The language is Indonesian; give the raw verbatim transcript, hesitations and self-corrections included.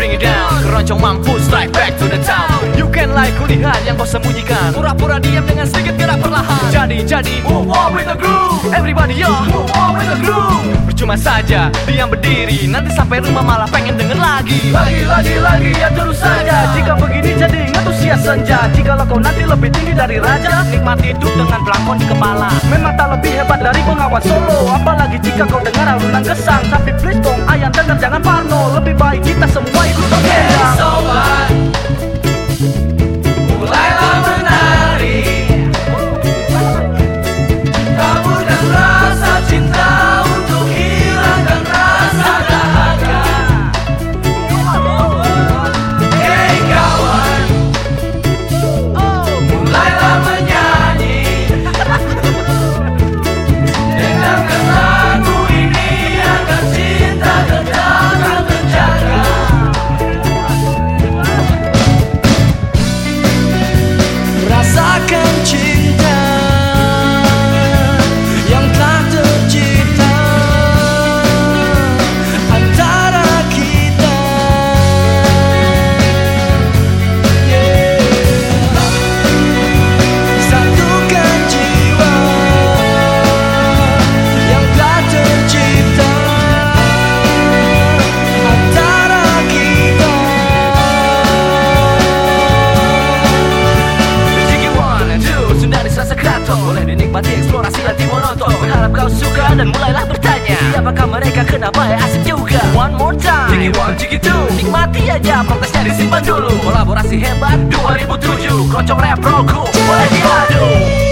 bring it down. Keroncong mampu strike back to the town. You can like kulihat yang kau sembunyikan, pura-pura diam dengan sedikit gerak perlahan. Jadi, jadi move on with the groove. Everybody yo, move on with the groove. Percuma saja diam berdiri, nanti sampai rumah malah pengen denger lagi. Lagi, lagi, lagi, ya terus saja. Jika begini jadi antusias senja. Jikalau kau nanti lebih tinggi dari raja, nikmati hidup dengan belangkon di kepala. Memang tak lebih hebat dari pengawan solo. Apalagi jika kau dengar alunan gesang. Tapi please dong ayam dengar jangan parno. Lebih baik kita semua ikut bergaya. Sobat, mulailah menari. Taburkan rasa cinta untuk hilangkan rasa dahaga. Hey kawan, mulailah menyanyi. Dengarkan lagu ini agar cinta tetap terjaga. Rasakan cinta yang telah tercipta antara kita. Yeah. Satukan jiwa yang telah tercipta antara kita. Jiki one and two, sudah dirasa kraton. Boleh dinikmati eksplorasi hati monoton. Berharap kau suka dan mulailah bertanya, siapakah mereka, kenapa ya asik juga. One more time, Jiki one, Jiki two. Nikmati aja, protesnya disimpan dulu. Kolaborasi hebat dua ribu tujuh, Keroncong rap rollku boleh diadu.